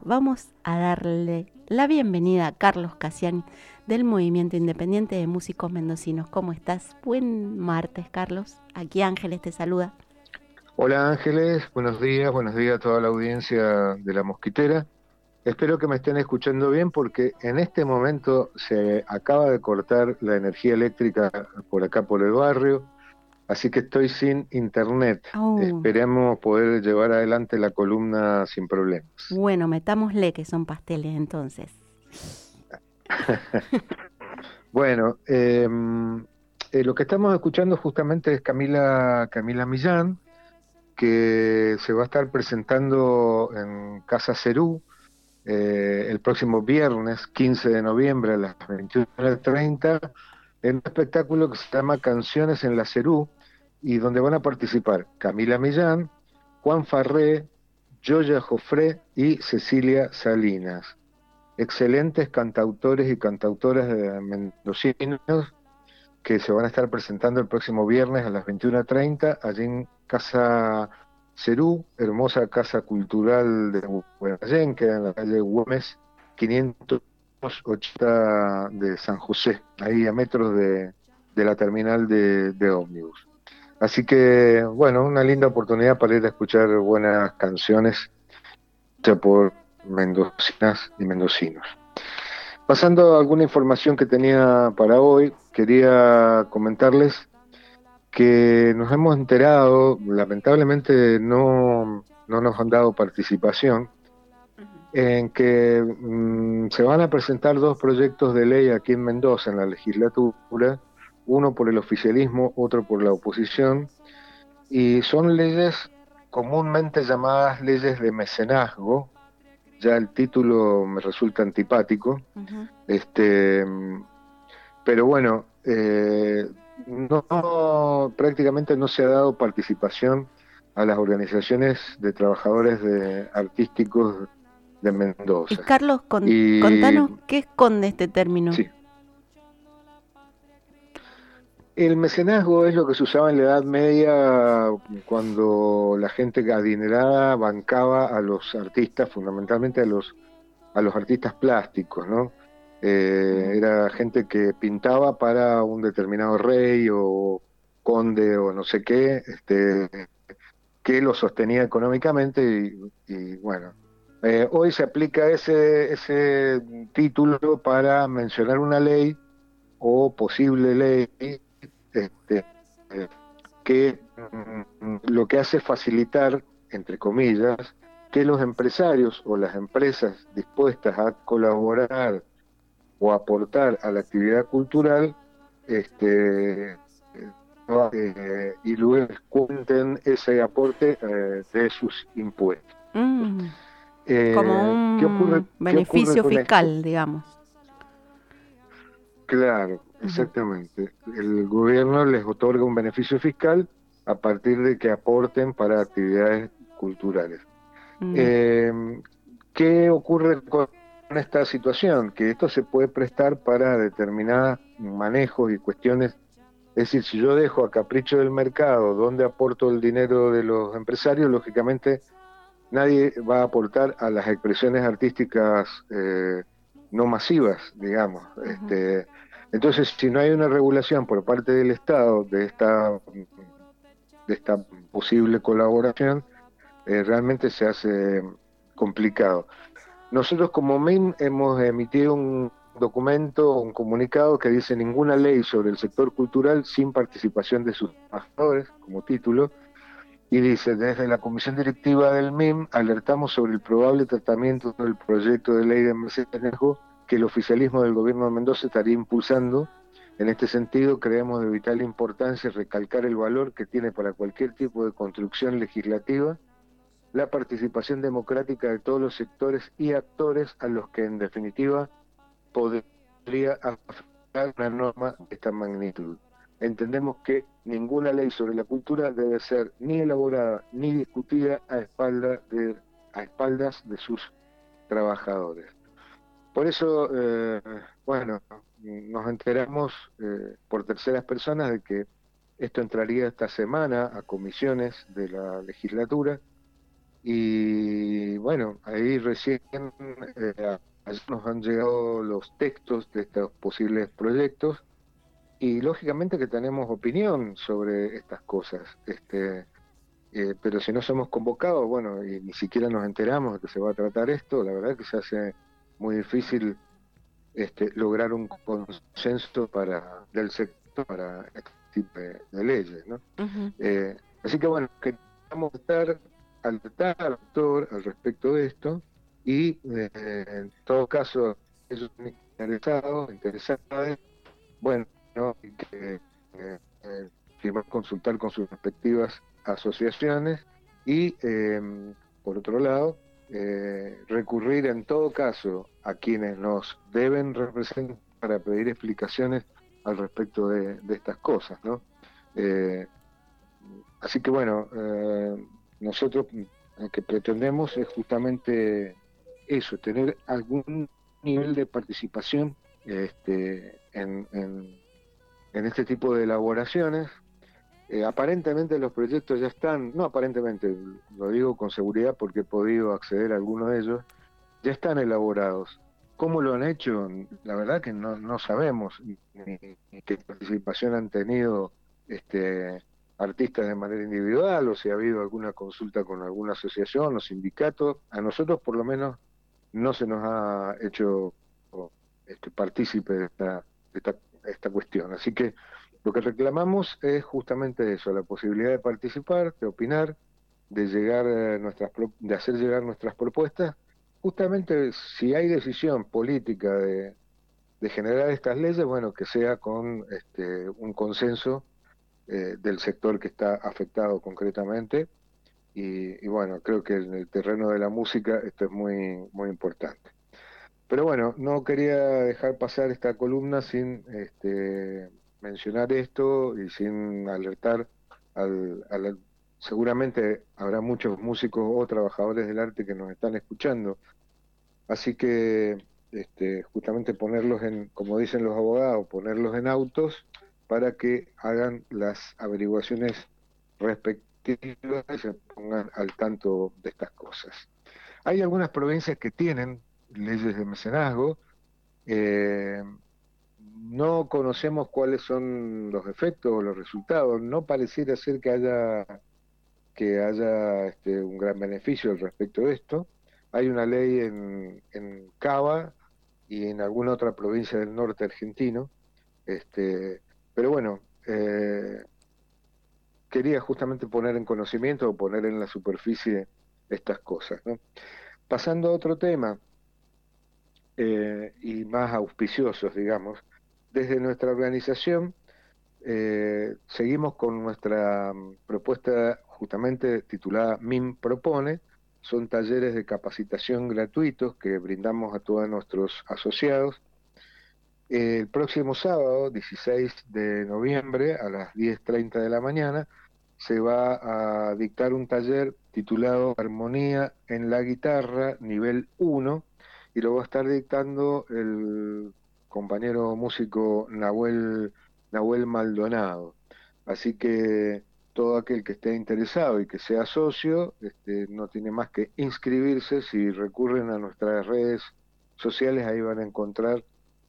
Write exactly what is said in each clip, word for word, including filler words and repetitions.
vamos a darle la bienvenida a Carlos Casiani del Movimiento Independiente de Músicos Mendocinos. ¿Cómo estás? Buen martes, Carlos. Aquí Ángeles te saluda. Hola Ángeles, buenos días, buenos días a toda la audiencia de La Mosquitera. Espero que me estén escuchando bien porque en este momento se acaba de cortar la energía eléctrica por acá por el barrio, así que estoy sin internet. Oh, Esperemos poder llevar adelante la columna sin problemas. bueno, metámosle que son pasteles entonces. Bueno, eh, eh, lo que estamos escuchando justamente es Camila, Camila Millán, que se va a estar presentando en Casa Cerú eh, el próximo viernes quince de noviembre a las veintiuna treinta en un espectáculo que se llama Canciones en la Cerú y donde van a participar Camila Millán, Juan Farré, Yoya Jofré y Cecilia Salinas. Excelentes cantautores y cantautoras de mendocinos que se van a estar presentando el próximo viernes a las veintiuna treinta allí en Casa Cerú, hermosa casa cultural de Guaymallén, que en la calle Güemes quinientos ochenta de San José, ahí a metros de, de la terminal de, de ómnibus. Así que, bueno, una linda oportunidad para ir a escuchar buenas canciones hechas por mendocinas y mendocinos. Pasando a alguna información que tenía para hoy, quería comentarles que nos hemos enterado, lamentablemente no, no nos han dado participación, en que mmm, se van a presentar dos proyectos de ley aquí en Mendoza, en la legislatura, uno por el oficialismo, otro por la oposición, y son leyes comúnmente llamadas leyes de mecenazgo. Ya el título me resulta antipático, Uh-huh. este, pero bueno, eh, no, no, prácticamente no se ha dado participación a las organizaciones de trabajadores de, artísticos de Y Mendoza. Carlos, con, Y contanos qué esconde este término. sí, el mecenazgo es lo que se usaba en la Edad Media cuando la gente adinerada bancaba a los artistas, fundamentalmente a los, a los artistas plásticos, ¿no? Eh, Uh-huh. era gente que pintaba para un determinado rey o conde o no sé qué, este, que lo sostenía económicamente y, y bueno, eh, hoy se aplica ese, ese título para mencionar una ley o posible ley este, eh, que mm, lo que hace es facilitar, entre comillas, que los empresarios o las empresas dispuestas a colaborar o aportar a la actividad cultural, este, eh, y luego cuenten ese aporte eh, de sus impuestos. Mm, como Eh, ¿qué ocurre, un qué ocurre beneficio con esto? fiscal, digamos. Claro, Uh-huh. exactamente. El gobierno les otorga un beneficio fiscal a partir de que aporten para actividades culturales. Mm. Eh, ¿Qué ocurre con esta situación? Que esto se puede prestar para determinados manejos y cuestiones. Es decir, si yo dejo a capricho del mercado dónde aporto el dinero de los empresarios, lógicamente nadie va a aportar a las expresiones artísticas eh, no masivas, digamos. Uh-huh. Este, entonces, si no hay una regulación por parte del Estado de esta, de esta posible colaboración, eh, realmente se hace complicado. Nosotros como M I M hemos emitido un documento, un comunicado que dice ninguna ley sobre el sector cultural sin participación de sus trabajadores, como título, y dice, desde la comisión directiva del M I M alertamos sobre el probable tratamiento del proyecto de ley de mecenazgo que el oficialismo del gobierno de Mendoza estaría impulsando. En este sentido, creemos de vital importancia recalcar el valor que tiene para cualquier tipo de construcción legislativa la participación democrática de todos los sectores y actores a los que en definitiva podría afectar una norma de esta magnitud. Entendemos que ninguna ley sobre la cultura debe ser ni elaborada ni discutida a, espalda de, a espaldas de sus trabajadores. Por eso, eh, bueno, nos enteramos eh, por terceras personas de que esto entraría esta semana a comisiones de la legislatura Y bueno, ahí recién eh, ayer nos han llegado los textos de estos posibles proyectos y lógicamente que tenemos opinión sobre estas cosas, este, eh, pero si no somos convocados, bueno, y ni siquiera nos enteramos de que se va a tratar esto, la verdad que se hace muy difícil este, lograr un consenso para del sector para este tipo de, de leyes, ¿no? Ujú. Eh, así que bueno, queríamos estar alertar al actor al respecto de esto y eh, en todo caso ellos interesados, interesadas, bueno, ¿no? Y que eh, eh, primero consultar con sus respectivas asociaciones y eh, por otro lado eh, recurrir en todo caso a quienes nos deben representar para pedir explicaciones al respecto de, de estas cosas, ¿no? Eh, Así que bueno, eh, nosotros lo que pretendemos es justamente eso, tener algún nivel de participación este, en, en, en este tipo de elaboraciones. Eh, aparentemente los proyectos ya están, no aparentemente, lo digo con seguridad porque he podido acceder a algunos de ellos, ya están elaborados. ¿Cómo lo han hecho? La verdad que no, no sabemos ni, ni qué participación han tenido este, artistas de manera individual o si ha habido alguna consulta con alguna asociación o sindicato. A nosotros por lo menos no se nos ha hecho este, partícipe de esta, de esta, esta cuestión. Así que lo que reclamamos es justamente eso, la posibilidad de participar, de opinar, de llegar a nuestras pro- de hacer llegar nuestras propuestas. Justamente si hay decisión política de, de generar estas leyes, bueno, que sea con este, un consenso eh, del sector que está afectado concretamente. Y, y bueno, creo que en el terreno de la música esto es muy, muy importante. Pero bueno, no quería dejar pasar esta columna sin este, mencionar esto y sin alertar al, al- seguramente habrá muchos músicos o trabajadores del arte que nos están escuchando. Así que este, justamente ponerlos en, como dicen los abogados, ponerlos en autos para que hagan las averiguaciones respectivas y se pongan al tanto de estas cosas. Hay algunas provincias que tienen leyes de mecenazgo, eh, no conocemos cuáles son los efectos o los resultados, no pareciera ser que haya, que haya este, un gran beneficio al respecto de esto. Hay una ley en, en Cava y en alguna otra provincia del norte argentino, este, pero bueno, eh, quería justamente poner en conocimiento o poner en la superficie estas cosas, ¿no? Pasando a otro tema, eh, y más auspiciosos, digamos, desde nuestra organización eh, seguimos con nuestra mm, propuesta justamente titulada MIM Propone. Son talleres de capacitación gratuitos que brindamos a todos nuestros asociados. Eh, el próximo sábado, dieciséis de noviembre, a las diez treinta de la mañana, se va a dictar un taller titulado Armonía en la guitarra, nivel uno, y lo va a estar dictando el compañero músico Nahuel, Nahuel Maldonado. Así que todo aquel que esté interesado y que sea socio, este, no tiene más que inscribirse. Si recurren a nuestras redes sociales, ahí van a encontrar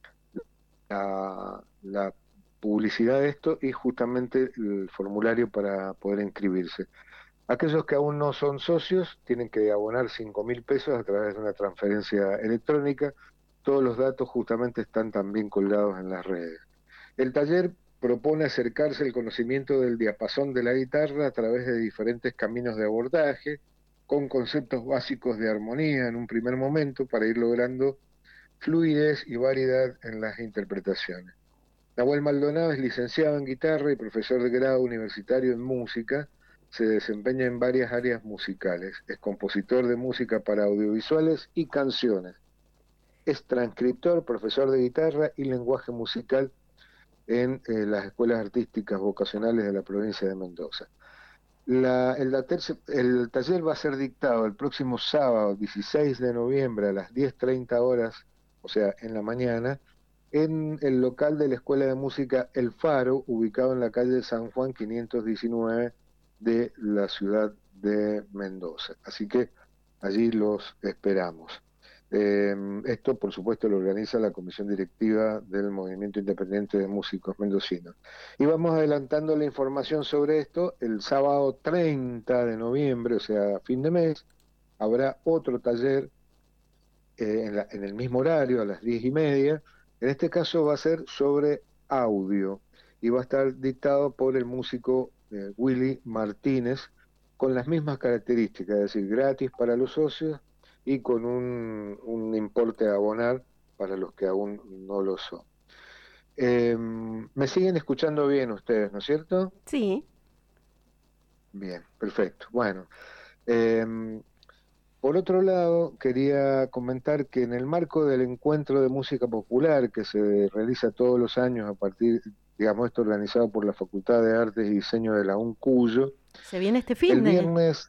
la, la publicidad de esto y justamente el formulario para poder inscribirse. Aquellos que aún no son socios tienen que abonar cinco mil pesos a través de una transferencia electrónica. Todos los datos justamente están también colgados en las redes. El taller propone acercarse al conocimiento del diapasón de la guitarra a través de diferentes caminos de abordaje, con conceptos básicos de armonía en un primer momento para ir logrando fluidez y variedad en las interpretaciones. Nahuel Maldonado es licenciado en guitarra y profesor de grado universitario en música. Se desempeña en varias áreas musicales. Es compositor de música para audiovisuales y canciones. Es transcriptor, profesor de guitarra y lenguaje musical en eh, las escuelas artísticas vocacionales de la provincia de Mendoza. La, el, el, taller va a ser dictado el próximo sábado, dieciséis de noviembre, a las diez treinta horas, o sea, en la mañana, en el local de la Escuela de Música El Faro, ubicado en la calle San Juan quinientos diecinueve de la ciudad de Mendoza. Así que allí los esperamos. Eh, esto, por supuesto, lo organiza la Comisión Directiva del Movimiento Independiente de Músicos Mendocinos. Y vamos adelantando la información sobre esto. El sábado treinta de noviembre, o sea, fin de mes, habrá otro taller eh, en, la, en el mismo horario, a las diez y media. En este caso va a ser sobre audio y va a estar dictado por el músico eh, Willy Martínez, con las mismas características, es decir, gratis para los socios y con un, un importe a abonar para los que aún no lo son. Eh, ¿Me siguen escuchando bien ustedes, no es cierto? Sí. Bien, perfecto. Bueno, eh, por otro lado, quería comentar que en el marco del encuentro de música popular que se realiza todos los años a partir, digamos, esto organizado por la Facultad de Artes y Diseño de la UNCUYO, ¿Se viene este el fin de? viernes,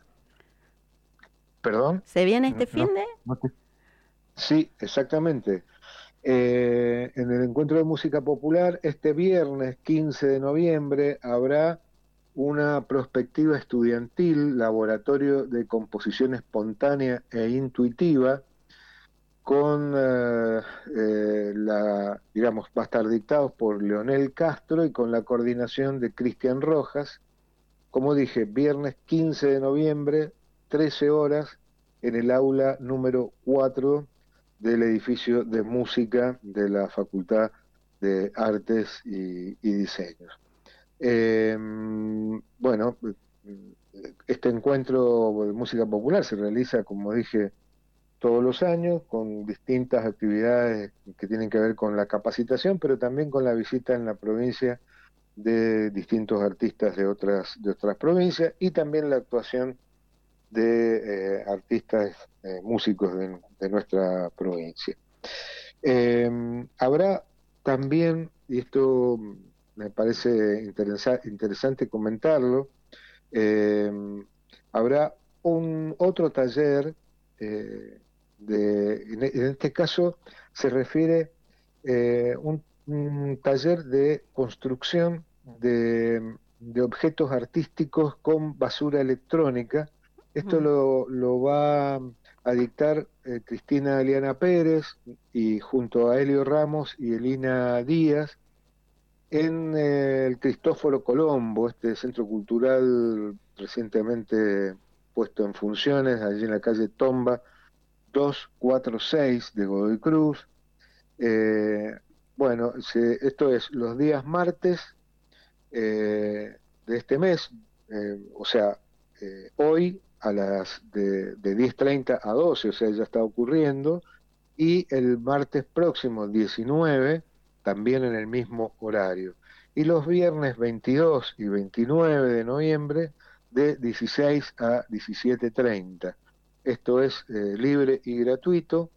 perdón, ¿Se viene no, este fin no, de? no te- sí, exactamente. Eh, en el encuentro de música popular, este viernes quince de noviembre, habrá una prospectiva estudiantil, laboratorio de composición espontánea e intuitiva, con eh, eh, la, digamos, va a estar dictados por Leonel Castro y con la coordinación de Cristian Rojas. Como dije, viernes quince de noviembre, trece horas, en el aula número cuatro del edificio de música de la Facultad de Artes y, y Diseños. Eh, bueno, este encuentro de música popular se realiza, como dije, todos los años, con distintas actividades que tienen que ver con la capacitación, pero también con la visita en la provincia de distintos artistas de otras, de otras provincias y también la actuación de eh, artistas, eh, músicos de, de nuestra provincia. Eh, habrá también, y esto me parece interesa, interesante comentarlo, eh, habrá un otro taller, eh, de, en, en este caso se refiere eh, un, un taller de construcción de, de objetos artísticos con basura electrónica. Esto Mm. lo, lo va a dictar eh, Cristina Eliana Pérez y junto a Helio Ramos y Elina Díaz en eh, el Cristóforo Colombo, este centro cultural recientemente puesto en funciones, allí en la calle Tomba doscientos cuarenta y seis de Godoy Cruz. Eh, bueno, se, esto es los días martes eh, de este mes, eh, o sea, eh, hoy a las de, de diez treinta a doce, o sea, ya está ocurriendo, y el martes próximo, diecinueve, también en el mismo horario. Y los viernes veintidós y veintinueve de noviembre, de dieciséis a diecisiete treinta. Esto es eh, libre y gratuito,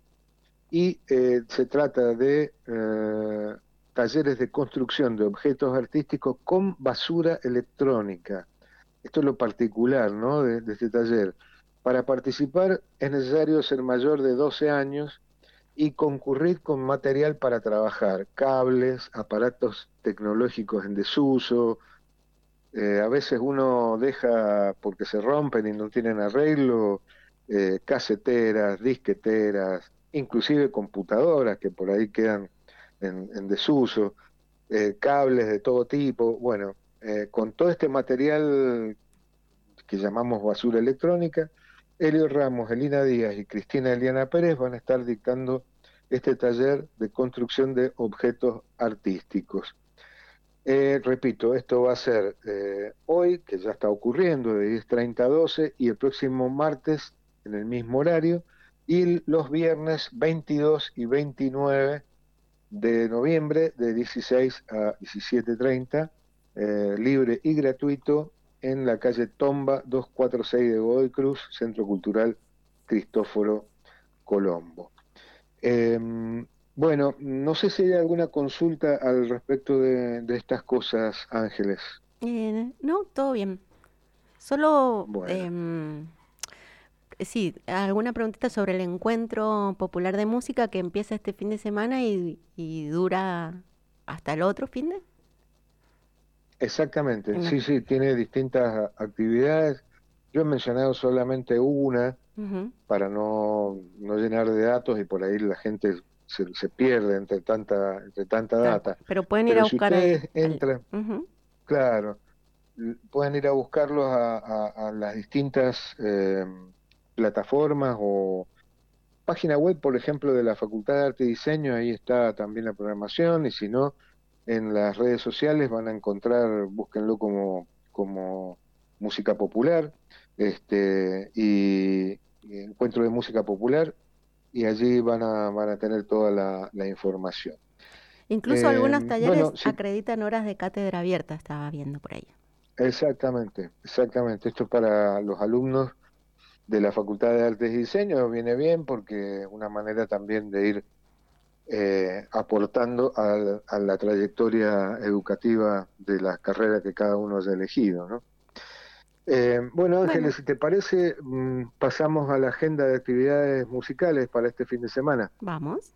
y eh, se trata de eh, talleres de construcción de objetos artísticos con basura electrónica. Esto es lo particular, ¿no?, de, de este taller. Para participar es necesario ser mayor de doce años y concurrir con material para trabajar, cables, aparatos tecnológicos en desuso. Eh, a veces uno deja porque se rompen y no tienen arreglo, eh, caseteras, disqueteras, inclusive computadoras que por ahí quedan en, en desuso, eh, cables de todo tipo. Bueno, eh, con todo este material que llamamos basura electrónica, Helio Ramos, Elina Díaz y Cristina Eliana Pérez van a estar dictando este taller de construcción de objetos artísticos. Eh, repito, esto va a ser eh, hoy, que ya está ocurriendo, de diez treinta a doce, y el próximo martes en el mismo horario, y los viernes veintidós y veintinueve de noviembre de dieciséis a diecisiete treinta, eh, libre y gratuito, en la calle Tomba doscientos cuarenta y seis de Godoy Cruz, Centro Cultural Cristóforo Colombo. Eh, bueno, no sé si hay alguna consulta al respecto de, de estas cosas, Ángeles. Eh, no, todo bien. Solo, Bueno, em, sí, alguna preguntita sobre el encuentro popular de música que empieza este fin de semana y, y dura hasta el otro fin de. exactamente, En la- sí, sí, tiene distintas actividades. Yo he mencionado solamente una Ujú, para no, no llenar de datos y por ahí la gente se, se pierde entre tanta, entre tanta tal cual. data. Pero pueden ir a Pero si buscar el... ustedes el- entran, ujú, claro, l- pueden ir a buscarlos a, a- a las distintas eh, plataformas o página web, por ejemplo, de la Facultad de Arte y Diseño, ahí está también la programación, y si no, en las redes sociales van a encontrar, búsquenlo como, como música popular, este, y, y encuentro de música popular, y allí van a, van a tener toda la, la información. incluso Eh, algunos talleres bueno, sí, acreditan horas de cátedra abierta, estaba viendo por ahí. exactamente, exactamente. Esto es para los alumnos de la Facultad de Artes y Diseño, viene bien porque es una manera también de ir eh, aportando a, a la trayectoria educativa de la carrera que cada uno haya elegido, ¿no? Eh, bueno, Bueno, Ángeles, si te parece, mm, pasamos a la agenda de actividades musicales para este fin de semana. vamos.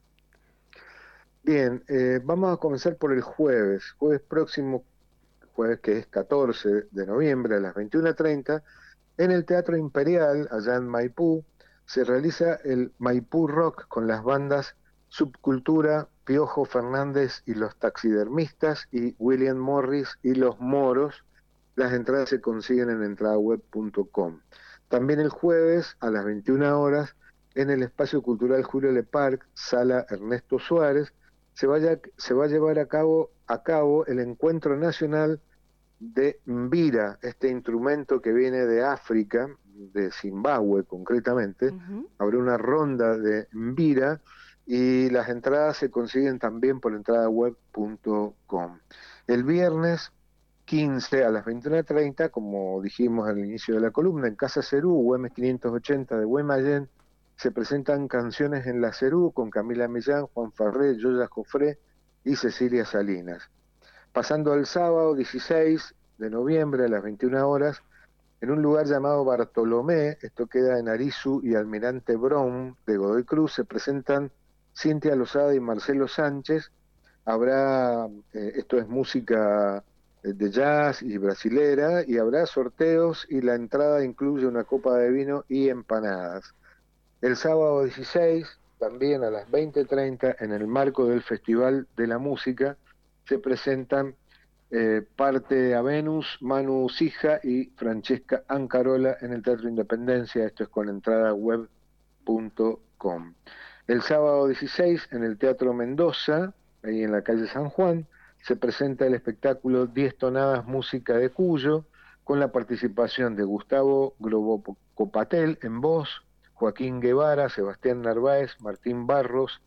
Bien, eh, vamos a comenzar por el jueves, jueves próximo, jueves que es catorce de noviembre a las veintiuna treinta, en el Teatro Imperial, allá en Maipú, se realiza el Maipú Rock con las bandas Subcultura, Piojo Fernández y los Taxidermistas y William Morris y los Moros. Las entradas se consiguen en entradaweb punto com. También el jueves a las veintiuna horas en el Espacio Cultural Julio Le Parc, Sala Ernesto Suárez, se, vaya, se va a llevar a cabo, a cabo el Encuentro Nacional de mbira, este instrumento que viene de África, de Zimbabue concretamente. Ujú. Habrá una ronda de mbira y las entradas se consiguen también por entradaweb punto com. El viernes quince a las veintiuna treinta, como dijimos al inicio de la columna, en Casa Cerú, Güemes quinientos ochenta de Guaymallén, se presentan canciones en la Cerú con Camila Millán, Juan Farré, Yoya Jofré y Cecilia Salinas. Pasando al sábado dieciséis de noviembre a las veintiuna horas, en un lugar llamado Bartolomé, esto queda en Arizu y Almirante Brown de Godoy Cruz, se presentan Cintia Lozada y Marcelo Sánchez. Habrá, eh, esto es música eh, de jazz y brasilera, y habrá sorteos y la entrada incluye una copa de vino y empanadas. El sábado dieciséis, también a las veinte treinta, en el marco del Festival de la Música, se presentan eh, Parte a Venus, Manu Sija y Francesca Ancarola en el Teatro Independencia. Esto es con entrada web punto com. El sábado dieciséis, en el Teatro Mendoza, ahí en la calle San Juan, se presenta el espectáculo Diez Tonadas Música de Cuyo, con la participación de Gustavo Grobocopatel en voz, Joaquín Guevara, Sebastián Narváez, Martín Barros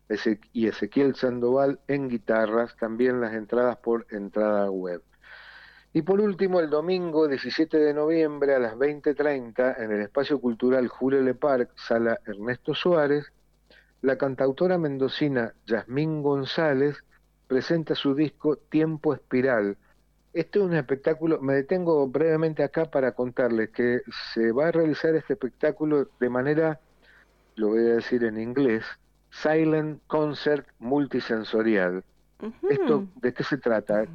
y Ezequiel Sandoval en guitarras, también las entradas por entrada web. Y por último, el domingo diecisiete de noviembre a las veinte treinta, en el Espacio Cultural Julio Le Parc, Sala Ernesto Suárez, la cantautora mendocina Yasmín González presenta su disco Tiempo Espiral. Este es un espectáculo, me detengo brevemente acá para contarles que se va a realizar este espectáculo de manera, lo voy a decir en inglés, Silent Concert Multisensorial. ¿Esto Ujú. de qué se trata?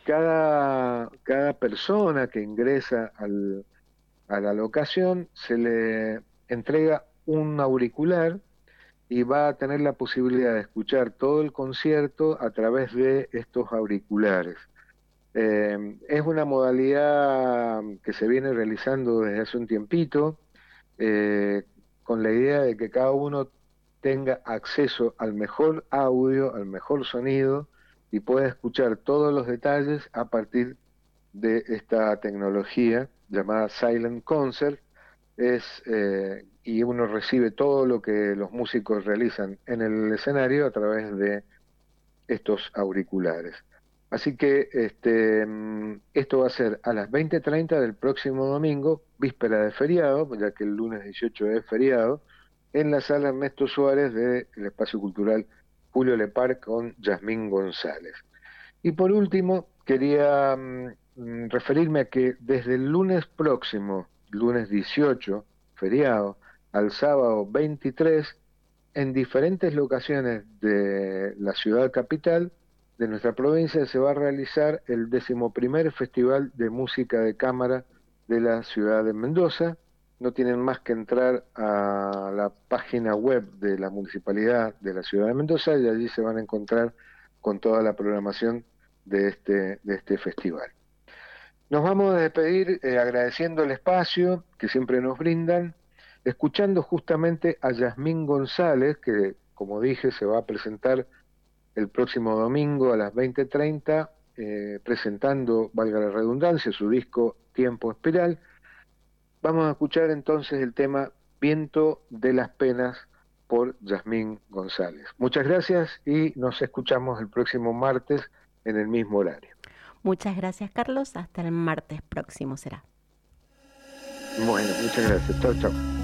Cada, cada persona que ingresa al, a la locación se le entrega un auricular y va a tener la posibilidad de escuchar todo el concierto a través de estos auriculares. Eh, es una modalidad que se viene realizando desde hace un tiempito, eh, con la idea de que cada uno tenga acceso al mejor audio, al mejor sonido y pueda escuchar todos los detalles a partir de esta tecnología llamada Silent Concert. Es, eh, y uno recibe todo lo que los músicos realizan en el escenario a través de estos auriculares. Así que este, mm, esto va a ser a las veinte treinta del próximo domingo, víspera de feriado, ya que el lunes dieciocho es feriado, en la sala Ernesto Suárez del Espacio Cultural Julio Lepar con Yasmín González. Y por último, quería mm, mm, referirme a que desde el lunes próximo, lunes dieciocho, feriado, al sábado veintitrés, en diferentes locaciones de la ciudad capital de nuestra provincia se va a realizar el decimoprimer Festival de Música de Cámara de la ciudad de Mendoza. No tienen más que entrar a la página web de la Municipalidad de la ciudad de Mendoza y allí se van a encontrar con toda la programación de este, de este festival. Nos vamos a despedir eh, agradeciendo el espacio que siempre nos brindan, escuchando justamente a Yasmín González, que como dije se va a presentar el próximo domingo a las veinte treinta, eh, presentando, valga la redundancia, su disco Tiempo Espiral. Vamos a escuchar entonces el tema Viento de las Penas por Yasmín González. Muchas gracias y nos escuchamos el próximo martes en el mismo horario. Muchas gracias, Carlos. Hasta el martes próximo será. Bueno, muchas gracias. Chao, chao.